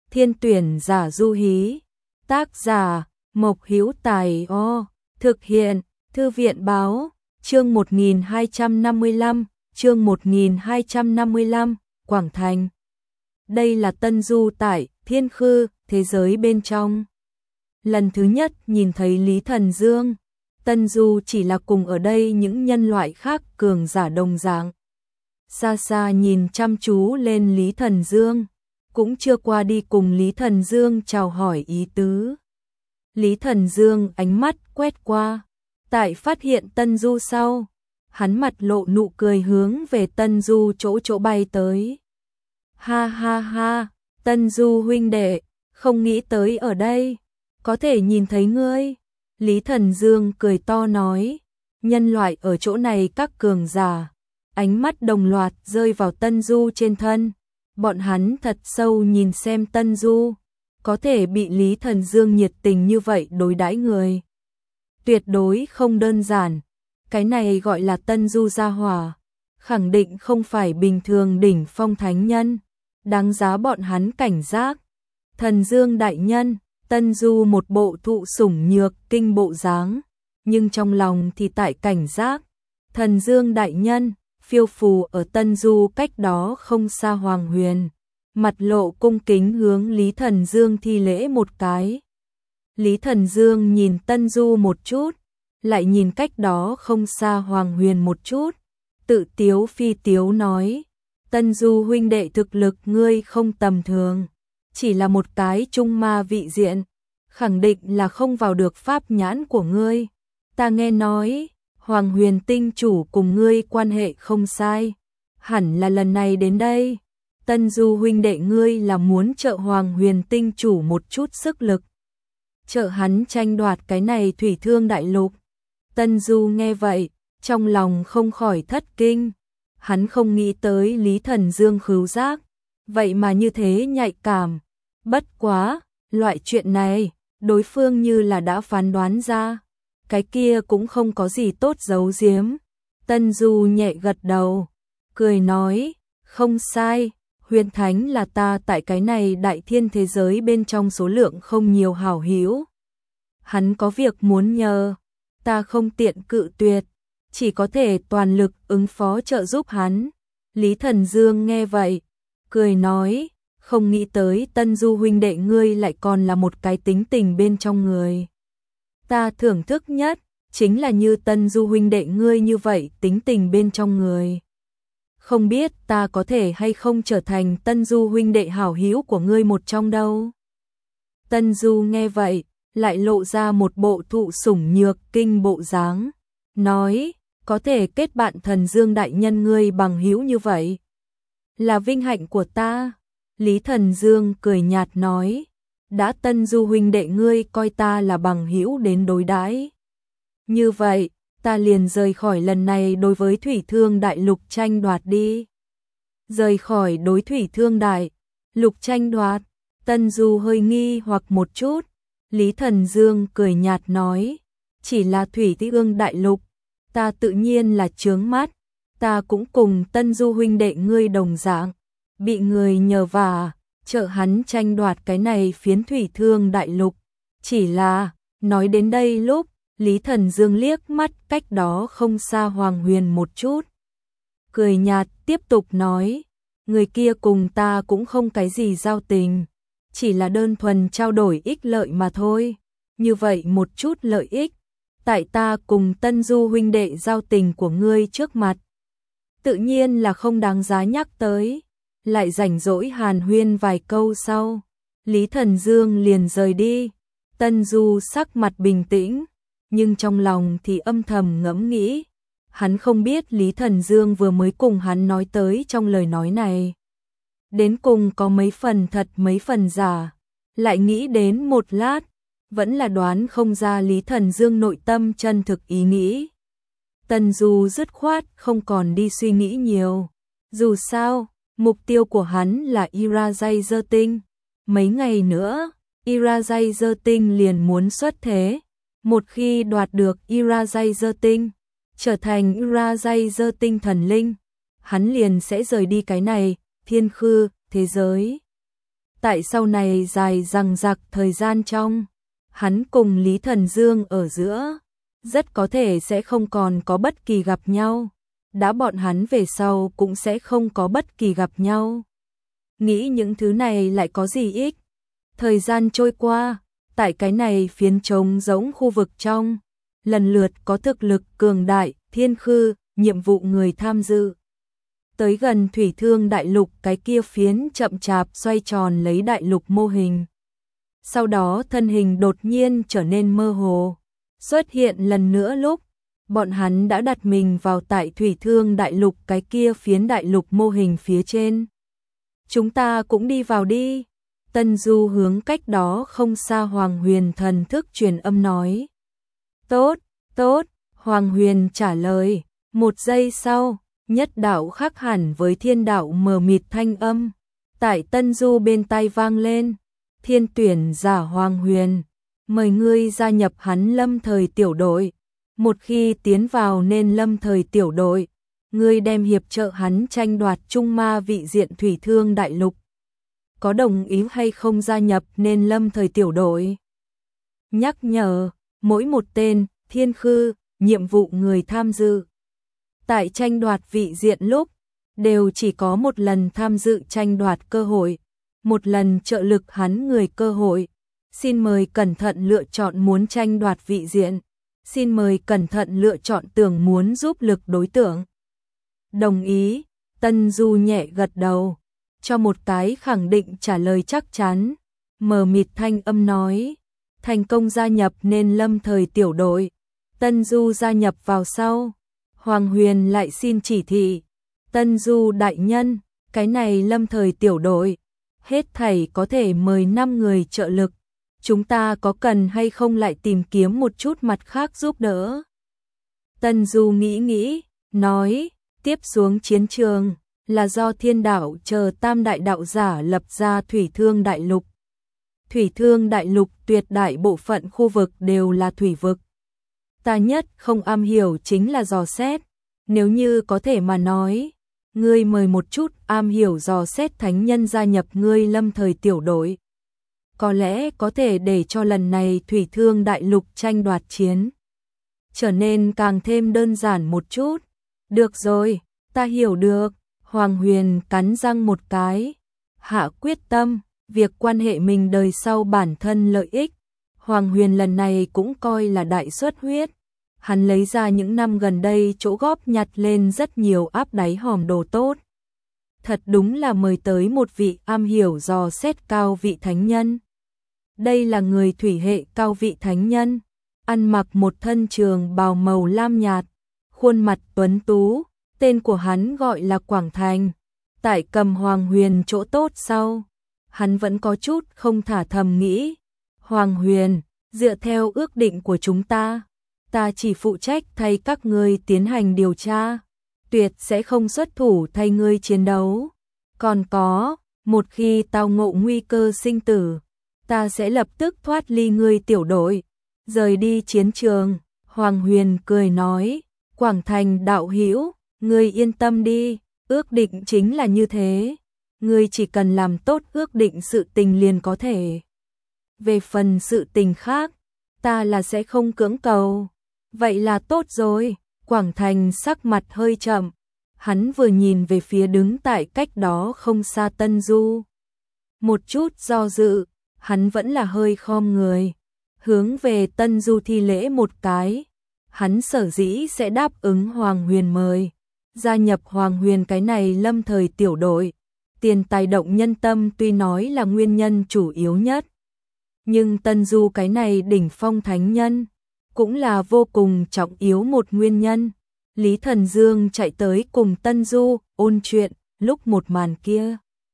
Thiên tuyển giả du hí. Tác giả Mộc Hữu Tài. Thực hiện Thư viện báo. Chương 1255, chương 1255, Quảng Thành. Đây là Tân Du tại Thiên Khư, thế giới bên trong. Lần thứ nhất nhìn thấy Lý Thần Dương, Tân Du chỉ là cùng ở đây những nhân loại khác cường giả đồng dạng. Xa xa nhìn chăm chú lên Lý Thần Dương, cũng chưa qua đi cùng Lý Thần Dương chào hỏi ý tứ. Lý Thần Dương ánh mắt quét qua, tại phát hiện Tân Du sau, hắn mặt lộ nụ cười hướng về Tân Du chỗ bay tới. Ha ha ha, Tân Du huynh đệ, không nghĩ tới ở đây có thể nhìn thấy ngươi. Lý Thần Dương cười to nói, nhân loại ở chỗ này các cường giả, ánh mắt đồng loạt rơi vào Tân Du trên thân. Bọn hắn thật sâu nhìn xem Tân Du, có thể bị Lý Thần Dương nhiệt tình như vậy đối đãi người. Tuyệt đối không đơn giản, cái này gọi là Tân Du gia hỏa, khẳng định không phải bình thường đỉnh phong thánh nhân, đáng giá bọn hắn cảnh giác. Thần Dương đại nhân, Tân Du một bộ thụ sủng nhược kinh bộ dáng, nhưng trong lòng thì tại cảnh giác. Thần Dương đại nhân, phiêu phù ở Tân Du cách đó không xa Hoàng Huyền, mặt lộ cung kính hướng Lý Thần Dương thi lễ một cái. Lý Thần Dương nhìn Tân Du một chút, lại nhìn cách đó không xa Hoàng Huyền một chút, tự tiếu phi tiếu nói, Tân Du huynh đệ thực lực ngươi không tầm thường, chỉ là một cái trung ma vị diện, khẳng định là không vào được pháp nhãn của ngươi. Ta nghe nói, Hoàng Huyền tinh chủ cùng ngươi quan hệ không sai, hẳn là lần này đến đây, Tân Du huynh đệ ngươi là muốn trợ Hoàng Huyền tinh chủ một chút sức lực, trợ hắn tranh đoạt cái này thủy thương đại lục. Tân Du nghe vậy, trong lòng không khỏi thất kinh, hắn không nghĩ tới Lý Thần Dương khứu giác, vậy mà như thế nhạy cảm. Bất quá, loại chuyện này, đối phương như là đã phán đoán ra, cái kia cũng không có gì tốt giấu giếm. Tân Du nhẹ gật đầu, cười nói, không sai, Huyền Thánh là ta tại cái này đại thiên thế giới bên trong số lượng không nhiều hảo hữu. Hắn có việc muốn nhờ, ta không tiện cự tuyệt, chỉ có thể toàn lực ứng phó trợ giúp hắn. Lý Thần Dương nghe vậy, cười nói, không nghĩ tới Tân Du huynh đệ ngươi lại còn là một cái tính tình bên trong người. Ta thưởng thức nhất, chính là như Tân Du huynh đệ ngươi như vậy tính tình bên trong người. Không biết ta có thể hay không trở thành Tân Du huynh đệ hảo hữu của ngươi một trong đâu. Tân Du nghe vậy, lại lộ ra một bộ thụ sủng nhược kinh bộ dáng, nói, có thể kết bạn Thần Dương đại nhân ngươi bằng hữu như vậy, là vinh hạnh của ta. Lý Thần Dương cười nhạt nói, đã Tân Du huynh đệ ngươi coi ta là bằng hữu đến đối đãi, như vậy, ta liền rời khỏi lần này đối với thủy thương đại lục tranh đoạt đi. Rời khỏi đối thủy thương đại lục tranh đoạt, Tân Du hơi nghi hoặc một chút. Lý Thần Dương cười nhạt nói, chỉ là thủy thương đại lục, ta tự nhiên là chướng mắt, ta cũng cùng Tân Du huynh đệ ngươi đồng dạng, bị người nhờ vả, trợ hắn tranh đoạt cái này phiến thủy thương đại lục. Chỉ là, nói đến đây lúc, Lý Thần Dương liếc mắt cách đó không xa Hoàng Huyền một chút, cười nhạt tiếp tục nói, người kia cùng ta cũng không cái gì giao tình, chỉ là đơn thuần trao đổi ích lợi mà thôi. Như vậy một chút lợi ích, tại ta cùng Tân Du huynh đệ giao tình của ngươi trước mặt, tự nhiên là không đáng giá nhắc tới. Lại rảnh rỗi hàn huyên vài câu sau, Lý Thần Dương liền rời đi. Tân Du sắc mặt bình tĩnh, nhưng trong lòng thì âm thầm ngẫm nghĩ, hắn không biết Lý Thần Dương vừa mới cùng hắn nói tới trong lời nói này, đến cùng có mấy phần thật mấy phần giả. Lại nghĩ đến một lát, vẫn là đoán không ra Lý Thần Dương nội tâm chân thực ý nghĩ. Tân Du dứt khoát không còn đi suy nghĩ nhiều, dù sao mục tiêu của hắn là Irajay tinh. Mấy ngày nữa, Irajay tinh liền muốn xuất thế. Một khi đoạt được Irajay tinh, trở thành Irajay tinh thần linh, hắn liền sẽ rời đi cái này Thiên Khư thế giới. Tại sau này dài dằng dặc thời gian trong, hắn cùng Lý Thần Dương ở giữa, rất có thể sẽ không còn có bất kỳ gặp nhau, đã bọn hắn về sau cũng sẽ không có bất kỳ gặp nhau. Nghĩ những thứ này lại có gì ích? Thời gian trôi qua, tại cái này phiến trống rỗng khu vực trong, lần lượt có thực lực cường đại, thiên khư, nhiệm vụ người tham dự. Tới gần thủy thương đại lục cái kia phiến chậm chạp xoay tròn lấy đại lục mô hình. Sau đó thân hình đột nhiên trở nên mơ hồ, xuất hiện lần nữa lúc bọn hắn đã đặt mình vào tại thủy thương đại lục cái kia phiến đại lục mô hình phía trên. Chúng ta cũng đi vào đi. Tân Du hướng cách đó không xa Hoàng Huyền thần thức truyền âm nói. Tốt, tốt, Hoàng Huyền trả lời. Một giây sau, nhất đạo khác hẳn với thiên đạo mờ mịt thanh âm. Tại Tân Du bên tai vang lên. Thiên tuyển giả Hoàng Huyền, mời ngươi gia nhập hắn Lâm Thời tiểu đội. Một khi tiến vào nên Lâm Thời tiểu đội, ngươi đem hiệp trợ hắn tranh đoạt Trung Ma vị diện thủy thương đại lục. Có đồng ý hay không gia nhập nên Lâm Thời tiểu đội? Nhắc nhở, mỗi một tên, thiên khư, nhiệm vụ người tham dự. Tại tranh đoạt vị diện lúc, đều chỉ có một lần tham dự tranh đoạt cơ hội, một lần trợ lực hắn người cơ hội. Xin mời cẩn thận lựa chọn muốn tranh đoạt vị diện. Xin mời cẩn thận lựa chọn tưởng muốn giúp lực đối tượng. Đồng ý, Tân Du nhẹ gật đầu, cho một cái khẳng định trả lời chắc chắn. Mờ mịt thanh âm nói, thành công gia nhập nên Lâm Thời tiểu đội. Tân Du gia nhập vào sau. Hoàng Huyền lại xin chỉ thị. Tân Du đại nhân, cái này Lâm Thời tiểu đội, hết thảy có thể mời 5 người trợ lực. Chúng ta có cần hay không lại tìm kiếm một chút mặt khác giúp đỡ? Tân Du nghĩ, nói, tiếp xuống chiến trường, là do thiên đạo chờ tam đại đạo giả lập ra thủy thương đại lục. Thủy thương đại lục tuyệt đại bộ phận khu vực đều là thủy vực. Ta nhất không am hiểu chính là dò xét, nếu như có thể mà nói, ngươi mời một chút am hiểu dò xét thánh nhân gia nhập ngươi Lâm Thời tiểu đội. Có lẽ có thể để cho lần này thủy thương đại lục tranh đoạt chiến trở nên càng thêm đơn giản một chút. Được rồi, ta hiểu được. Hoàng Huyền cắn răng một cái, hạ quyết tâm, việc quan hệ mình đời sau bản thân lợi ích. Hoàng Huyền lần này cũng coi là đại xuất huyết. Hắn lấy ra những năm gần đây chỗ góp nhặt lên rất nhiều áp đáy hòm đồ tốt. Thật đúng là mời tới một vị am hiểu dò xét cao vị thánh nhân. Đây là người thủy hệ cao vị thánh nhân, ăn mặc một thân trường bào màu lam nhạt, khuôn mặt tuấn tú, tên của hắn gọi là Quảng Thành. Tại cầm Hoàng Huyền chỗ tốt sau, hắn vẫn có chút không thả thầm nghĩ. Hoàng Huyền, dựa theo ước định của chúng ta chỉ phụ trách thay các ngươi tiến hành điều tra, tuyệt sẽ không xuất thủ thay ngươi chiến đấu. Còn có, một khi tao ngộ nguy cơ sinh tử, ta sẽ lập tức thoát ly ngươi tiểu đội, rời đi chiến trường. Hoàng Huyền cười nói, Quảng Thành đạo hữu, ngươi yên tâm đi, ước định chính là như thế, ngươi chỉ cần làm tốt ước định sự tình liền có thể. Về phần sự tình khác, ta là sẽ không cưỡng cầu. Vậy là tốt rồi. Quảng Thành sắc mặt hơi chậm, hắn vừa nhìn về phía đứng tại cách đó không xa Tân Du. Một chút do dự, hắn vẫn là hơi khom người, hướng về Tân Du thi lễ một cái. Hắn sở dĩ sẽ đáp ứng Hoàng Huyền mời, gia nhập Hoàng Huyền cái này Lâm Thời tiểu đội. Tiền tài động nhân tâm tuy nói là nguyên nhân chủ yếu nhất, nhưng Tân Du cái này đỉnh phong thánh nhân cũng là vô cùng trọng yếu một nguyên nhân. Lý Thần Dương chạy tới cùng Tân Du ôn chuyện, lúc một màn kia,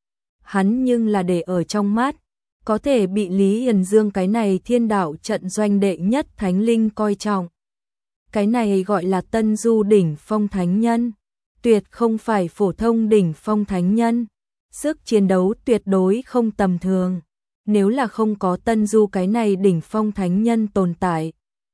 hắn nhưng là để ở trong mắt, có thể bị Lý Hiền Dương cái này thiên đạo trận doanh đệ nhất thánh linh coi trọng. Cái này gọi là Tân Du đỉnh phong thánh nhân, tuyệt không phải phổ thông đỉnh phong thánh nhân, sức chiến đấu tuyệt đối không tầm thường. Nếu là không có Tân Du cái này đỉnh phong thánh nhân tồn tại,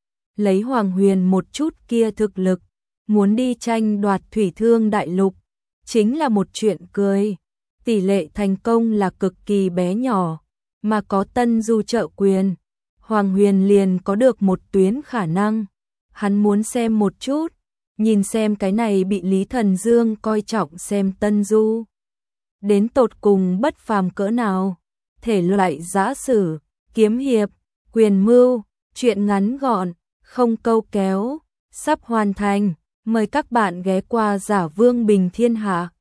lấy Hoàng Huyền một chút kia thực lực, muốn đi tranh đoạt thủy thương đại lục, chính là một chuyện cười. tỷ lệ thành công là cực kỳ bé nhỏ, mà có Tân Du trợ quyền, Hoàng Huyền liền có được một tuyến khả năng. Hắn muốn xem một chút, nhìn xem cái này bị Lý Thần Dương coi trọng xem Tân Du. Đến tột cùng bất phàm cỡ nào, thể loại giã sử, kiếm hiệp, quyền mưu, truyện ngắn gọn, không câu kéo, sắp hoàn thành. Mời các bạn ghé qua Giả Vương Bình Thiên Hạ.